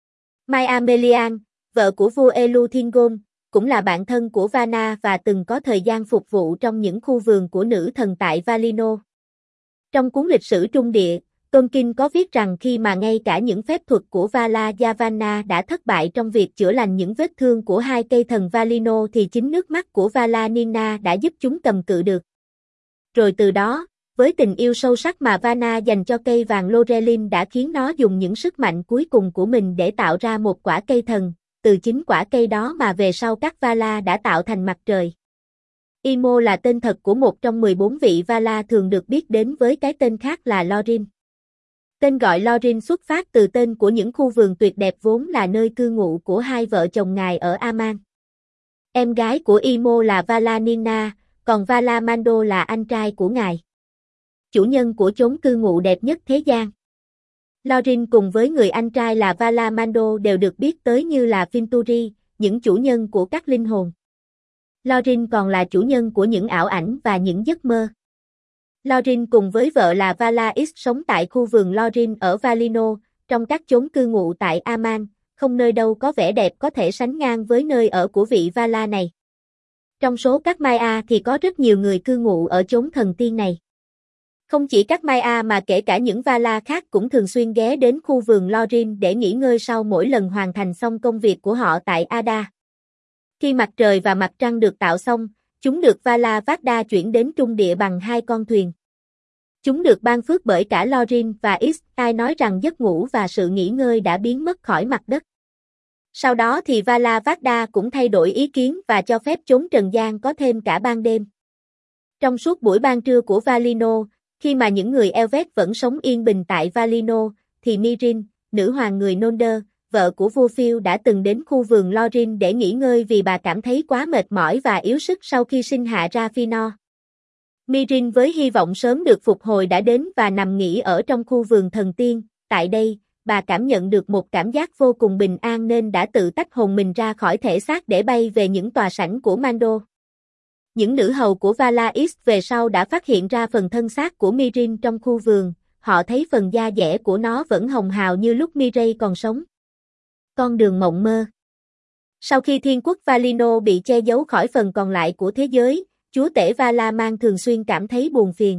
Maya Melian, vợ của vua Eleuthingol, cũng là bạn thân của Vana và từng có thời gian phục vụ trong những khu vườn của nữ thần tại Valino. Trong cuốn lịch sử Trung Địa, Tolkien có viết rằng khi mà ngay cả những phép thuật của Vala Yavanna đã thất bại trong việc chữa lành những vết thương của hai cây thần Valino thì chính nước mắt của Vala Nina đã giúp chúng cầm cự được. Rồi từ đó, với tình yêu sâu sắc mà Vana dành cho cây vàng Lorelin đã khiến nó dùng những sức mạnh cuối cùng của mình để tạo ra một quả cây thần, từ chính quả cây đó mà về sau các Vala đã tạo thành mặt trời. Imo là tên thật của một trong 14 vị Vala thường được biết đến với cái tên khác là Lorin. Tên gọi Lorin xuất phát từ tên của những khu vườn tuyệt đẹp vốn là nơi cư ngụ của hai vợ chồng ngài ở Aman. Em gái của Imo là Vala Nina, còn Vala Mando là anh trai của ngài. Chủ nhân của chốn cư ngụ đẹp nhất thế gian. Lorin cùng với người anh trai là Vala Mando đều được biết tới như là Vinturi, những chủ nhân của các linh hồn. Lorin còn là chủ nhân của những ảo ảnh và những giấc mơ. Lorin cùng với vợ là Vala X sống tại khu vườn Lorin ở Valino, trong các chốn cư ngụ tại Aman, không nơi đâu có vẻ đẹp có thể sánh ngang với nơi ở của vị Vala này. Trong số các Maya thì có rất nhiều người cư ngụ ở chốn thần tiên này. Không chỉ các Maya mà kể cả những Vala khác cũng thường xuyên ghé đến khu vườn Lorin để nghỉ ngơi sau mỗi lần hoàn thành xong công việc của họ tại Ada. Khi mặt trời và mặt trăng được tạo xong, chúng được Vala Vardha chuyển đến Trung Địa bằng 2 con thuyền. Chúng được ban phước bởi cả Lorin và X, ai nói rằng giấc ngủ và sự nghỉ ngơi đã biến mất khỏi mặt đất. Sau đó thì Vala Vardha cũng thay đổi ý kiến và cho phép chốn trần gian có thêm cả ban đêm. Trong suốt buổi ban trưa của Valino, khi mà những người Elvet vẫn sống yên bình tại Valino, thì Mirin, nữ hoàng người Nonder, vợ của vua Phil đã từng đến khu vườn Lorin để nghỉ ngơi vì bà cảm thấy quá mệt mỏi và yếu sức sau khi sinh hạ ra Fëanor. Mirin với hy vọng sớm được phục hồi đã đến và nằm nghỉ ở trong khu vườn thần tiên. Tại đây, bà cảm nhận được một cảm giác vô cùng bình an nên đã tự tách hồn mình ra khỏi thể xác để bay về những tòa sảnh của Mando. Những nữ hầu của Vala X về sau đã phát hiện ra phần thân xác của Mirin trong khu vườn, họ thấy phần da dẻ của nó vẫn hồng hào như lúc Mireille còn sống. Con đường mộng mơ. Sau khi thiên quốc Valino bị che giấu khỏi phần còn lại của thế giới, chúa tể Vala mang thường xuyên cảm thấy buồn phiền.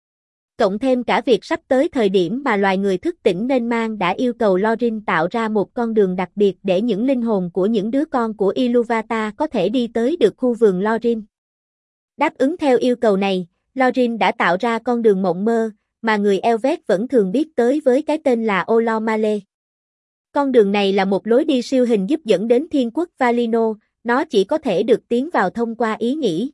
Cộng thêm cả việc sắp tới thời điểm mà loài người thức tỉnh nên mang đã yêu cầu Lorin tạo ra một con đường đặc biệt để những linh hồn của những đứa con của Iluvatar có thể đi tới được khu vườn Lorin. Đáp ứng theo yêu cầu này, Lorin đã tạo ra con đường mộng mơ, mà người Elvet vẫn thường biết tới với cái tên là Olomale. Con đường này là một lối đi siêu hình giúp dẫn đến thiên quốc Valino, nó chỉ có thể được tiến vào thông qua ý nghĩ.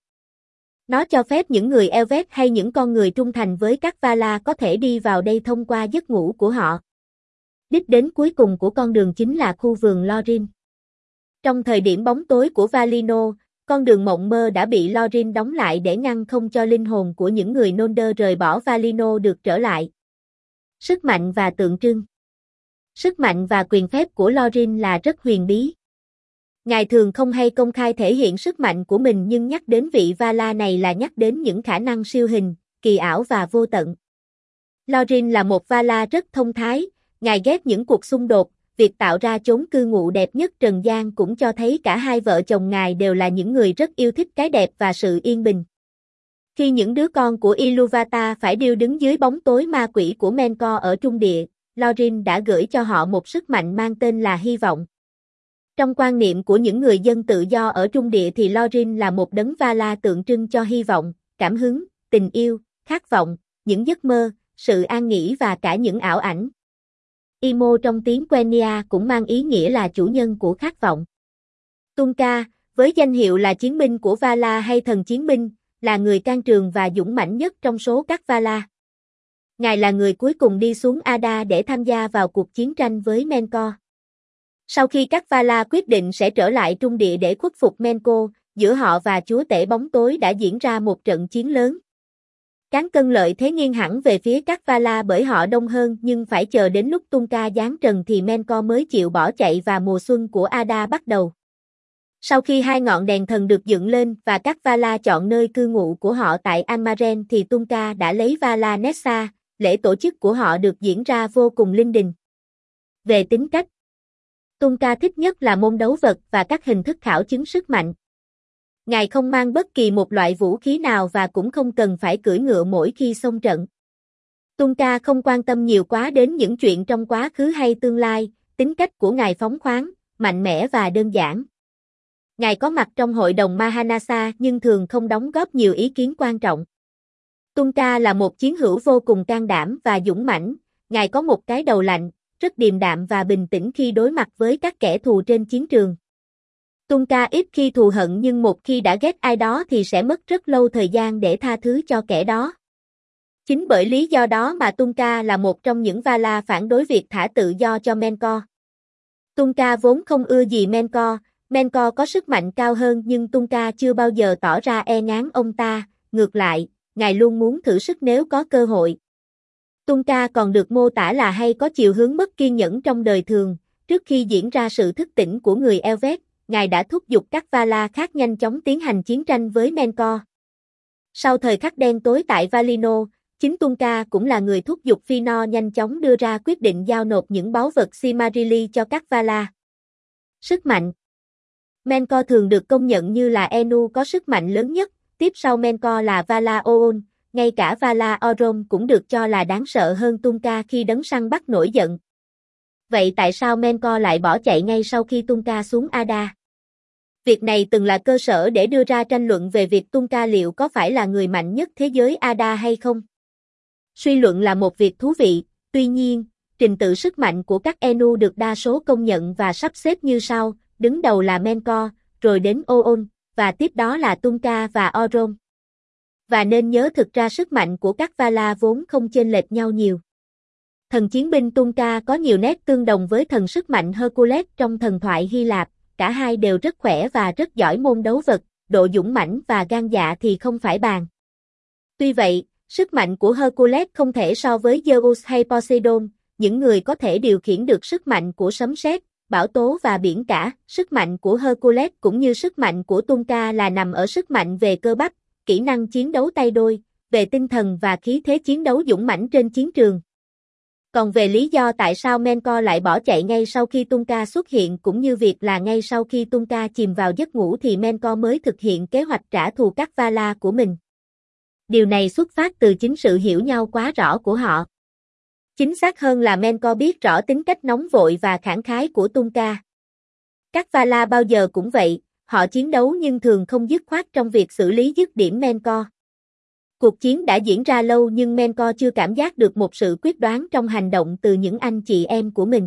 Nó cho phép những người Elvet hay những con người trung thành với các Vala có thể đi vào đây thông qua giấc ngủ của họ. Đích đến cuối cùng của con đường chính là khu vườn Lorin. Trong thời điểm bóng tối của Valinor, con đường mộng mơ đã bị Lorin đóng lại để ngăn không cho linh hồn của những người Nonder rời bỏ Valinor được trở lại. Sức mạnh và tượng trưng. Sức mạnh và quyền phép của Lorin là rất huyền bí. Ngài thường không hay công khai thể hiện sức mạnh của mình, nhưng nhắc đến vị Vala này là nhắc đến những khả năng siêu hình, kỳ ảo và vô tận. Lorin là một Vala rất thông thái, ngài ghét những cuộc xung đột, việc tạo ra chốn cư ngụ đẹp nhất trần gian cũng cho thấy cả hai vợ chồng ngài đều là những người rất yêu thích cái đẹp và sự yên bình. Khi những đứa con của Iluvatar phải điêu đứng dưới bóng tối ma quỷ của Menkor ở Trung Địa, Lorin đã gửi cho họ một sức mạnh mang tên là hy vọng. Trong quan niệm của những người dân tự do ở Trung Địa thì Lorin là một đấng Vala tượng trưng cho hy vọng, cảm hứng, tình yêu, khát vọng, những giấc mơ, sự an nghỉ và cả những ảo ảnh. Imo trong tiếng Quenya cũng mang ý nghĩa là chủ nhân của khát vọng. Tunka, với danh hiệu là chiến binh của Vala hay thần chiến binh, là người can trường và dũng mãnh nhất trong số các Vala. Ngài là người cuối cùng đi xuống Ada để tham gia vào cuộc chiến tranh với Menkor. Sau khi các Vala quyết định sẽ trở lại Trung Địa để khuất phục Menkor, giữa họ và chúa tể bóng tối đã diễn ra một trận chiến lớn. Cán cân lợi thế nghiêng hẳn về phía các Vala bởi họ đông hơn, nhưng phải chờ đến lúc Tunka giáng trần thì Menkor mới chịu bỏ chạy và mùa xuân của Ada bắt đầu. Sau khi hai ngọn đèn thần được dựng lên và các Vala chọn nơi cư ngụ của họ tại Amaren thì Tunka đã lấy Vala Nessa, lễ tổ chức của họ được diễn ra vô cùng linh đình. Về tính cách, Tunka thích nhất là môn đấu vật và các hình thức khảo chứng sức mạnh. Ngài không mang bất kỳ một loại vũ khí nào và cũng không cần phải cưỡi ngựa mỗi khi xông trận. Tunka không quan tâm nhiều quá đến những chuyện trong quá khứ hay tương lai, tính cách của ngài phóng khoáng, mạnh mẽ và đơn giản. Ngài có mặt trong hội đồng Mahanasa nhưng thường không đóng góp nhiều ý kiến quan trọng. Tunka là một chiến hữu vô cùng can đảm và dũng mãnh, ngài có một cái đầu lạnh, rất điềm đạm và bình tĩnh khi đối mặt với các kẻ thù trên chiến trường. Tunka ít khi thù hận nhưng một khi đã ghét ai đó thì sẽ mất rất lâu thời gian để tha thứ cho kẻ đó. Chính bởi lý do đó mà Tunka là một trong những Vala phản đối việc thả tự do cho Menkor. Tunka vốn không ưa gì Menkor, Menkor có sức mạnh cao hơn nhưng Tunka chưa bao giờ tỏ ra e ngán ông ta, ngược lại, ngài luôn muốn thử sức nếu có cơ hội. Tunka còn được mô tả là hay có chiều hướng mất kiên nhẫn trong đời thường, trước khi diễn ra sự thức tỉnh của người Elvet, ngài đã thúc giục các Vala khác nhanh chóng tiến hành chiến tranh với Menkor. Sau thời khắc đen tối tại Valinor, chính Tunka cũng là người thúc giục Fëanor nhanh chóng đưa ra quyết định giao nộp những báu vật Silmarili cho các Vala. Sức mạnh. Menkor thường được công nhận như là Enu có sức mạnh lớn nhất, tiếp sau Menkor là Vala Oon, ngay cả Vala Orom cũng được cho là đáng sợ hơn Tunka khi đấng săn bắt nổi giận. Vậy tại sao Menkor lại bỏ chạy ngay sau khi Tunka xuống Ada? Việc này từng là cơ sở để đưa ra tranh luận về việc Tunka liệu có phải là người mạnh nhất thế giới Ada hay không. Suy luận là một việc thú vị, tuy nhiên, trình tự sức mạnh của các Enu được đa số công nhận và sắp xếp như sau, đứng đầu là Menkor, rồi đến Oon, và tiếp đó là Tunka và Orom. Và nên nhớ thực ra sức mạnh của các Vala vốn không chênh lệch nhau nhiều. Thần chiến binh Tunka có nhiều nét tương đồng với thần sức mạnh Hercules trong thần thoại Hy Lạp, cả hai đều rất khỏe và rất giỏi môn đấu vật, độ dũng mãnh và gan dạ thì không phải bàn. Tuy vậy, sức mạnh của Hercules không thể so với Zeus hay Poseidon, những người có thể điều khiển được sức mạnh của sấm sét, bão tố và biển cả. Sức mạnh của Hercules cũng như sức mạnh của Tunka là nằm ở sức mạnh về cơ bắp, kỹ năng chiến đấu tay đôi, về tinh thần và khí thế chiến đấu dũng mãnh trên chiến trường. Còn về lý do tại sao Menkor lại bỏ chạy ngay sau khi Tunka xuất hiện cũng như việc là ngay sau khi Tunka chìm vào giấc ngủ thì Menkor mới thực hiện kế hoạch trả thù các Vala của mình. Điều này xuất phát từ chính sự hiểu nhau quá rõ của họ. Chính xác hơn là Menkor biết rõ tính cách nóng vội và khẳng khái của Tunka. Các Vala bao giờ cũng vậy, họ chiến đấu nhưng thường không dứt khoát trong việc xử lý dứt điểm Menkor. Cuộc chiến đã diễn ra lâu nhưng Menkor chưa cảm giác được một sự quyết đoán trong hành động từ những anh chị em của mình.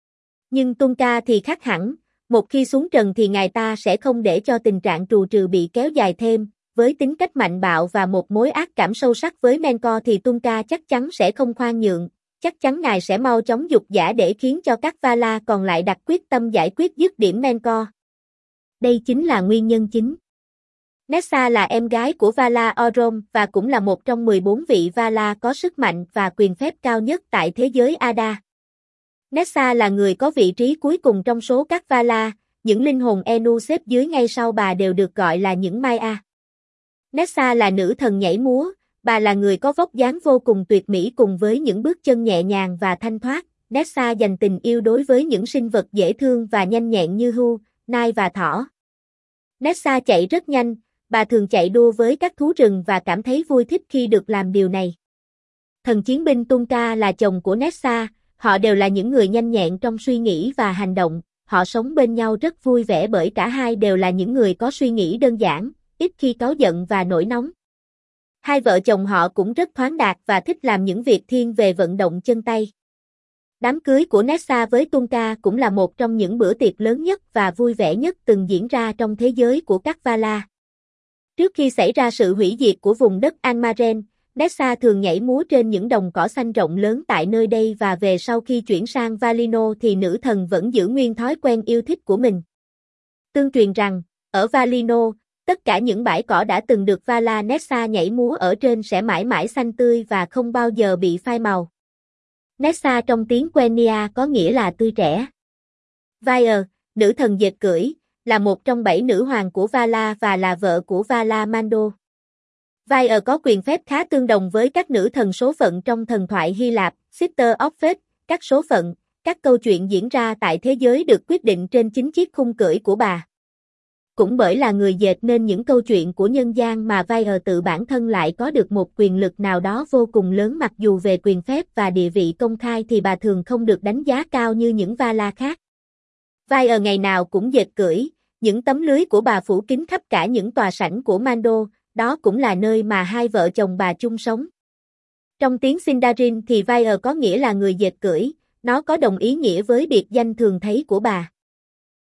Nhưng Tunka thì khác hẳn, một khi xuống trần thì ngài ta sẽ không để cho tình trạng trù trừ bị kéo dài thêm, với tính cách mạnh bạo và một mối ác cảm sâu sắc với Menkor thì Tunka chắc chắn sẽ không khoan nhượng, chắc chắn ngài sẽ mau chóng dục dã để khiến cho các Vala còn lại đặt quyết tâm giải quyết dứt điểm Menkor. Đây chính là nguyên nhân chính. Nessa là em gái của Vala Orome và cũng là một trong 14 vị Vala có sức mạnh và quyền phép cao nhất tại thế giới Ada. Nessa là người có vị trí cuối cùng trong số các Vala, những linh hồn Enu xếp dưới ngay sau bà đều được gọi là những Maya. Nessa là nữ thần nhảy múa, bà là người có vóc dáng vô cùng tuyệt mỹ cùng với những bước chân nhẹ nhàng và thanh thoát. Nessa dành tình yêu đối với những sinh vật dễ thương và nhanh nhẹn như hươu, nai và thỏ. Nessa chạy rất nhanh, bà thường chạy đua với các thú rừng và cảm thấy vui thích khi được làm điều này. Thần chiến binh Tunka là chồng của Nessa, họ đều là những người nhanh nhẹn trong suy nghĩ và hành động, họ sống bên nhau rất vui vẻ bởi cả hai đều là những người có suy nghĩ đơn giản, ít khi cáu giận và nổi nóng. Hai vợ chồng họ cũng rất thoáng đạt và thích làm những việc thiên về vận động chân tay. Đám cưới của Nessa với Tunka cũng là một trong những bữa tiệc lớn nhất và vui vẻ nhất từng diễn ra trong thế giới của các Vala. Trước khi xảy ra sự hủy diệt của vùng đất Angmaren, Nessa thường nhảy múa trên những đồng cỏ xanh rộng lớn tại nơi đây và về sau khi chuyển sang Valinor thì nữ thần vẫn giữ nguyên thói quen yêu thích của mình. Tương truyền rằng, ở Valinor, tất cả những bãi cỏ đã từng được Vala Nessa nhảy múa ở trên sẽ mãi mãi xanh tươi và không bao giờ bị phai màu. Nessa trong tiếng Quenya có nghĩa là tươi trẻ. Vair, nữ thần dệt cưỡi, là một trong 7 nữ hoàng của Vala và là vợ của Vala Mando. Vair có quyền phép khá tương đồng với các nữ thần số phận trong thần thoại Hy Lạp, Sister of Fate, các số phận, các câu chuyện diễn ra tại thế giới được quyết định trên chính chiếc khung cưỡi của bà. Cũng bởi là người dệt nên những câu chuyện của nhân gian mà Vair tự bản thân lại có được một quyền lực nào đó vô cùng lớn, mặc dù về quyền phép và địa vị công khai thì bà thường không được đánh giá cao như những Vala khác. Vair ngày nào cũng dệt cưỡi, những tấm lưới của bà phủ kín khắp cả những tòa sảnh của Mando, đó cũng là nơi mà hai vợ chồng bà chung sống. Trong tiếng Sindarin thì Vair có nghĩa là người dệt cưỡi, nó có đồng ý nghĩa với biệt danh thường thấy của bà.